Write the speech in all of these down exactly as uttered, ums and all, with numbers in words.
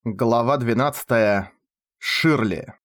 Глава двенадцатая. Ширли.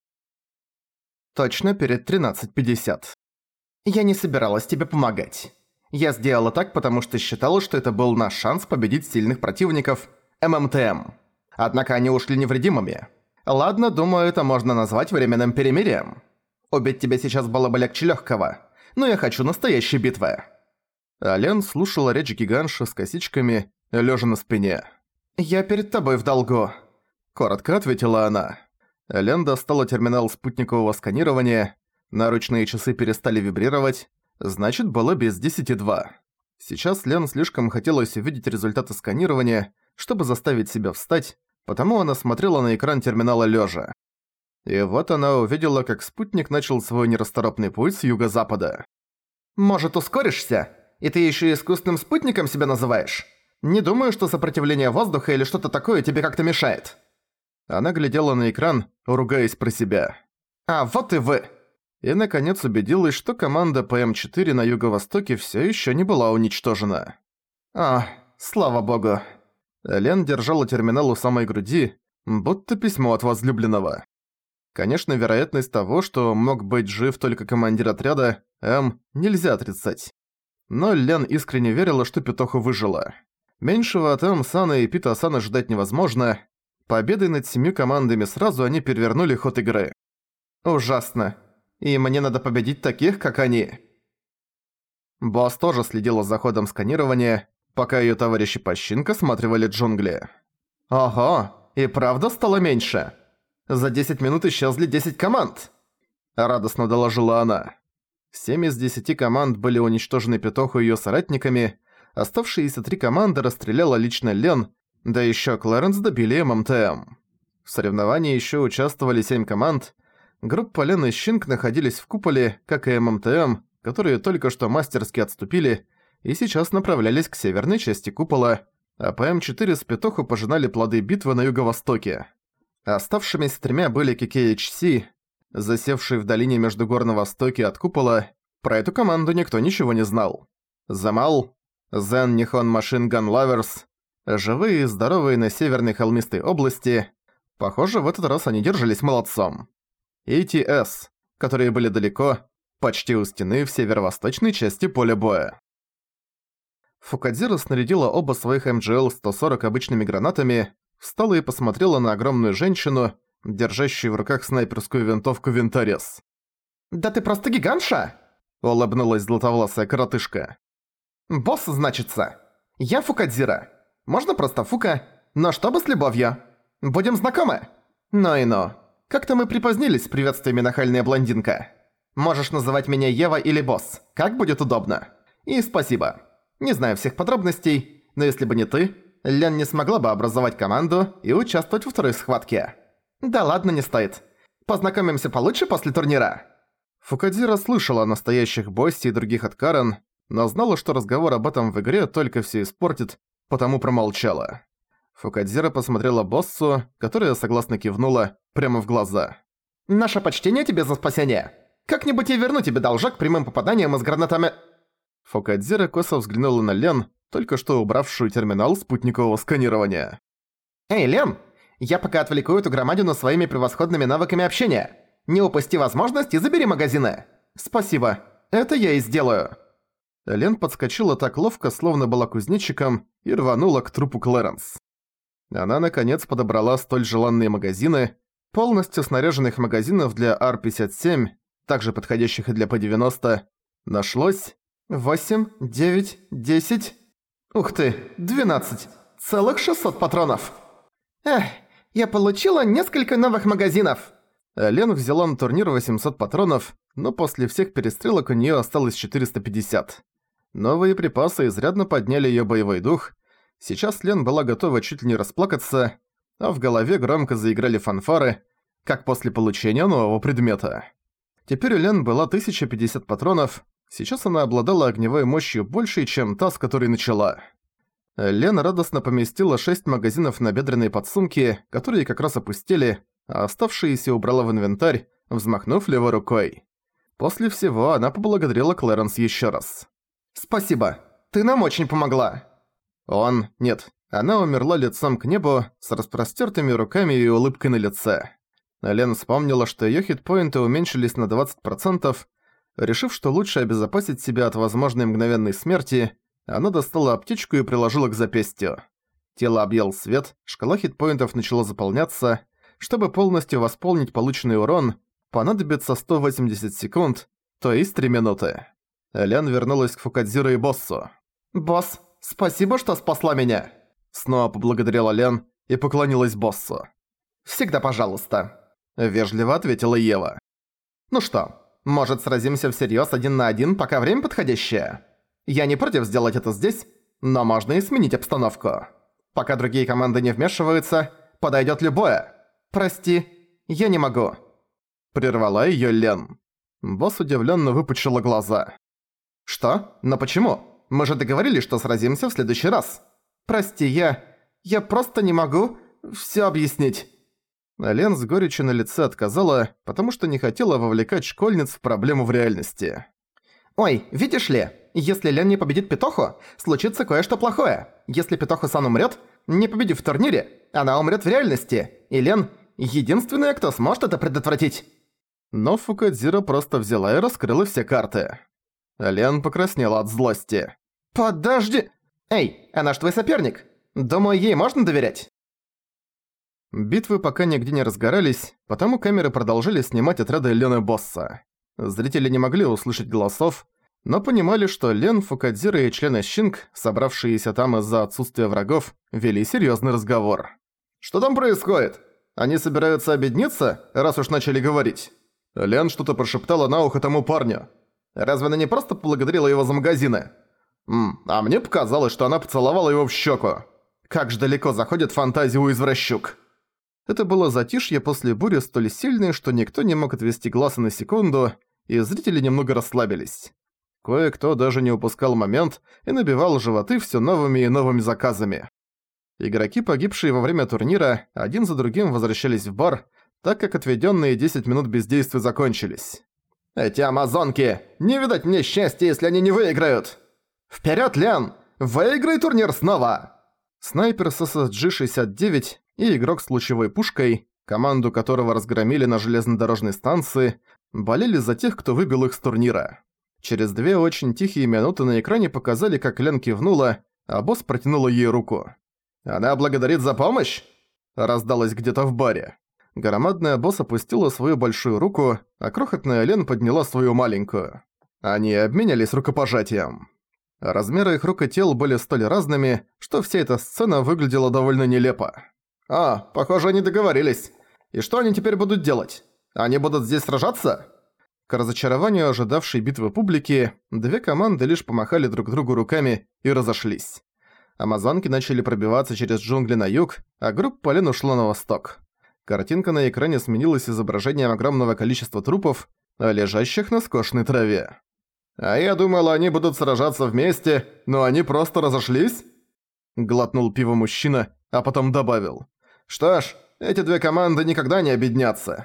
Точно перед тринадцать пятьдесят. Я не собиралась тебе помогать. Я сделала так, потому что считала, что это был наш шанс победить сильных противников эм эм тэ эм. Однако они ушли невредимыми. Ладно, думаю, это можно назвать временным перемирием. Убить тебя сейчас было бы легче легкого, но я хочу настоящей битвы. Ален слушала речь гиганша с косичками, лежа на спине. «Я перед тобой в долгу», — коротко ответила она. Лен достала терминал спутникового сканирования, наручные часы перестали вибрировать, значит, было без десяти два. Сейчас Лен слишком хотелось увидеть результаты сканирования, чтобы заставить себя встать, потому она смотрела на экран терминала лежа. И вот она увидела, как спутник начал свой нерасторопный путь с юго-запада. «Может, ускоришься? И ты еще искусственным спутником себя называешь? Не думаю, что сопротивление воздуха или что-то такое тебе как-то мешает». Она глядела на экран, ругаясь про себя. «А, вот и вы!» И, наконец, убедилась, что команда пэ эм четыре на юго-востоке всё ещё не была уничтожена. «А, слава богу!» Лен держала терминал у самой груди, будто письмо от возлюбленного. Конечно, вероятность того, что мог быть жив только командир отряда, М, нельзя отрицать. Но Лен искренне верила, что Петоху выжила. Меньшего от М-сана и Пита-сана ждать невозможно. Победой над семью командами сразу они перевернули ход игры. Ужасно. И мне надо победить таких, как они. Босс тоже следила за ходом сканирования, пока её товарищи по щинку осматривали джунгли. Ого, и правда стало меньше? За десять минут исчезли десять команд. Радостно доложила она. Семь из десяти команд были уничтожены Петоху и её соратниками, оставшиеся три команды расстреляла лично Лен, да ещё Клэренс добили эм эм тэ эм. В соревновании ещё участвовали семь команд. Группа Лен и Щинг находились в куполе, как и эм эм тэ эм, которые только что мастерски отступили и сейчас направлялись к северной части купола, а пэ эм четыре с Петоху пожинали плоды битвы на юго-востоке. Оставшимися тремя были кей кей эйч си, засевший в долине между гор на востоке от купола. Про эту команду никто ничего не знал. Замал, Zen Nihon Machine Gun Lovers, живые и здоровые на северной холмистой области. Похоже, в этот раз они держались молодцом. и ти эс, которые были далеко, почти у стены в северо-восточной части поля боя. Фукадзира снарядила оба своих эм джи эл сто сорок обычными гранатами, встала и посмотрела на огромную женщину, держащую в руках снайперскую винтовку винторез. «Да ты просто гигантша!» — улыбнулась златовласая коротышка. «Босс, значится. Я Фукадзира. Можно просто Фука, но чтобы с любовью. Будем знакомы?» «Ну и ну. Как-то мы припозднились с приветствиями, нахальная блондинка. Можешь называть меня Ева или Босс, как будет удобно. И спасибо. Не знаю всех подробностей, но если бы не ты, Лен не смогла бы образовать команду и участвовать во второй схватке. Да ладно, не стоит. Познакомимся получше после турнира». Фукадзира слышала о настоящих Боссе и других от Карен, но знала, что разговор об этом в игре только все испортит, потому промолчала. Фукадзира посмотрела Боссу, которая согласно кивнула прямо в глаза. «Наше почтение тебе за спасение. Как-нибудь я верну тебе должок прямым попаданием из гранатами...» Фукадзира косо взглянула на Лен, только что убравшую терминал спутникового сканирования. «Эй, Лен, я пока отвлеку эту громадину своими превосходными навыками общения. Не упусти возможность и забери магазины. Спасибо, это я и сделаю». Лен подскочила так ловко, словно была кузнечиком, и рванула к трупу Клэренс. Она, наконец, подобрала столь желанные магазины, полностью снаряженных магазинов для ар пятьдесят семь, также подходящих и для пэ девяносто, нашлось восемь, девять, десять... Ух ты, двенадцать! Целых шестьсот патронов! Эх, я получила несколько новых магазинов! Лен взяла на турнир восемьсот патронов, но после всех перестрелок у неё осталось четыреста пятьдесят. Новые припасы изрядно подняли её боевой дух. Сейчас Лен была готова чуть ли не расплакаться, а в голове громко заиграли фанфары, как после получения нового предмета. Теперь у Лен было тысяча пятьдесят патронов, сейчас она обладала огневой мощью большей, чем та, с которой начала. Лен радостно поместила шесть магазинов на бедренные подсумки, которые как раз опустили, а оставшиеся убрала в инвентарь, взмахнув левой рукой. После всего она поблагодарила Клэренс ещё раз. «Спасибо, ты нам очень помогла». Он, нет, Она умерла лицом к небу, с распростёртыми руками и улыбкой на лице. Лен вспомнила, что её хитпоинты уменьшились на двадцать процентов. Решив, что лучше обезопасить себя от возможной мгновенной смерти, она достала аптечку и приложила к запястью. Тело объял свет, шкала хитпоинтов начала заполняться. Чтобы полностью восполнить полученный урон, понадобится сто восемьдесят секунд, то есть три минуты. Лен вернулась к Фукадзиро и боссу. «Босс, спасибо, что спасла меня!» Снова поблагодарила Лен и поклонилась боссу. «Всегда пожалуйста», — вежливо ответила Ева. «Ну что, может, сразимся всерьёз один на один, пока время подходящее? Я не против сделать это здесь, но можно и сменить обстановку. Пока другие команды не вмешиваются, подойдёт любое. Прости, я не могу». Прервала её Лен. Босс удивлённо выпучила глаза. «Что? Но почему? Мы же договорились, что сразимся в следующий раз. Прости, я... я просто не могу всё объяснить». Лен с горечью на лице отказала, потому что не хотела вовлекать школьниц в проблему в реальности. «Ой, видишь ли, если Лен не победит Петоху, случится кое-что плохое. Если Петоху-сан умрёт, не победив в турнире, она умрёт в реальности, и Лен — единственная, кто сможет это предотвратить». Но Фукадзиро просто взяла и раскрыла все карты. Лен покраснела от злости. «Подожди! Эй, она ж твой соперник! Думаю, ей можно доверять?» Битвы пока нигде не разгорались, потому камеры продолжили снимать отряды Лен и босса. Зрители не могли услышать голосов, но понимали, что Лен, Фукадзиро и члены Щинг, собравшиеся там из-за отсутствия врагов, вели серьёзный разговор. «Что там происходит? Они собираются объединиться, раз уж начали говорить?» Лен что-то прошептала на ухо тому парню. «Разве она не просто поблагодарила его за магазины? М, а мне показалось, что она поцеловала его в щеку. Как же далеко заходит фантазия у извращук». Это было затишье после бури столь сильное, что никто не мог отвести глаз и на секунду, и зрители немного расслабились. Кое-кто даже не упускал момент и набивал животы все новыми и новыми заказами. Игроки, погибшие во время турнира, один за другим возвращались в бар, так как отведенные десять минут бездействия закончились. «Эти амазонки! Не видать мне счастья, если они не выиграют! Вперед, Лен! Выиграй турнир снова!» Снайпер с эс эс джи шестьдесят девять и игрок с лучевой пушкой, команду которого разгромили на железнодорожной станции, болели за тех, кто выбил их с турнира. Через две очень тихие минуты на экране показали, как Лен кивнула, а босс протянула ей руку. «Она благодарит за помощь?» Раздалось где-то в баре. Громадная босс опустила свою большую руку, а крохотная Лен подняла свою маленькую. Они обменялись рукопожатием. Размеры их рук и тел были столь разными, что вся эта сцена выглядела довольно нелепо. «А, похоже, они договорились. И что они теперь будут делать? Они будут здесь сражаться?» К разочарованию ожидавшей битвы публики, две команды лишь помахали друг другу руками и разошлись. Амазонки начали пробиваться через джунгли на юг, а группа Лен ушла на восток. Картинка на экране сменилась изображением огромного количества трупов, лежащих на скошенной траве. «А я думал, они будут сражаться вместе, но они просто разошлись?» Глотнул пиво мужчина, а потом добавил. «Что ж, эти две команды никогда не объединятся».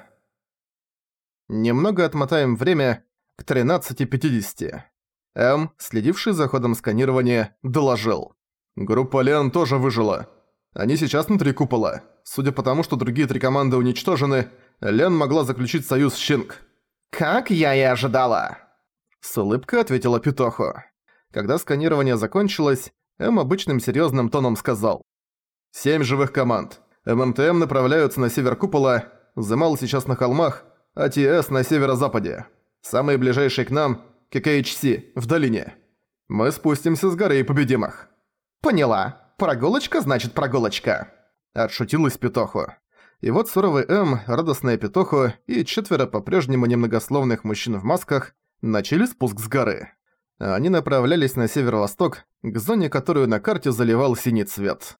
Немного отмотаем время к тринадцати пятидесяти. М, следивший за ходом сканирования, доложил. «Группа Лен тоже выжила. Они сейчас внутри купола. Судя по тому, что другие три команды уничтожены, Лен могла заключить союз с Щинг». «Как я и ожидала!» С улыбкой ответила Петоху. Когда сканирование закончилось, М обычным серьёзным тоном сказал. «Семь живых команд. эм эм тэ эм направляются на север купола, Зэмал сейчас на холмах, а ти эс на северо-западе. Самые ближайшие к нам – кей кей эйч си, в долине. Мы спустимся с горы и победим их». «Поняла. Прогулочка значит прогулочка», – отшутилась Петоху. И вот суровый М, радостная Петоху и четверо по-прежнему немногословных мужчин в масках начали спуск с горы. Они направлялись на северо-восток, к зоне, которую на карте заливал синий цвет.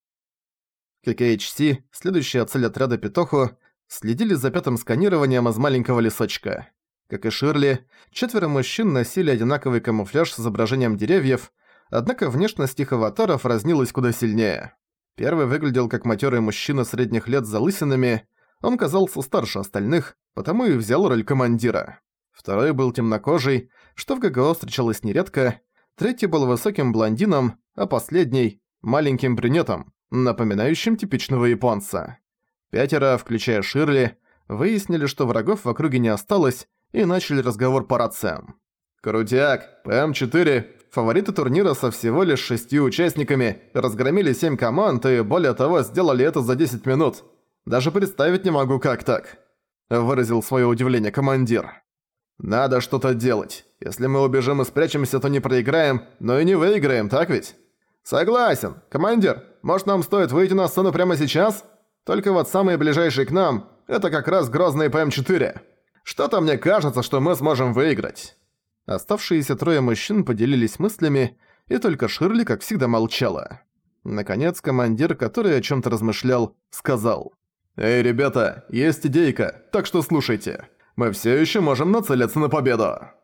кей кей эйч си, следующая цель отряда Петоху, следили за пятым сканированием из маленького лесочка. Как и Ширли, четверо мужчин носили одинаковый камуфляж с изображением деревьев, однако внешность их аватаров разнилась куда сильнее. Первый выглядел как матёрый мужчина средних лет с залысинами, он казался старше остальных, потому и взял роль командира. Второй был темнокожий, что в ГГО встречалось нередко, третий был высоким блондином, а последний – маленьким брюнетом, напоминающим типичного японца. Пятеро, включая Ширли, выяснили, что врагов в округе не осталось, и начали разговор по рациям. «Крутяк, Пэ Эм четыре, фавориты турнира со всего лишь шестью участниками, разгромили семь команд и, более того, сделали это за десять минут. Даже представить не могу, как так», – выразил свое удивление командир. «Надо что-то делать. Если мы убежим и спрячемся, то не проиграем, но и не выиграем, так ведь?» «Согласен. Командир, может, нам стоит выйти на сцену прямо сейчас? Только вот самые ближайшие к нам – это как раз грозные Пэ Эм четыре. Что-то мне кажется, что мы сможем выиграть». Оставшиеся трое мужчин поделились мыслями, и только Ширли, как всегда, молчала. Наконец, командир, который о чём-то размышлял, сказал: «Эй, ребята, есть идейка, так что слушайте. Мы всё ещё можем нацелиться на победу».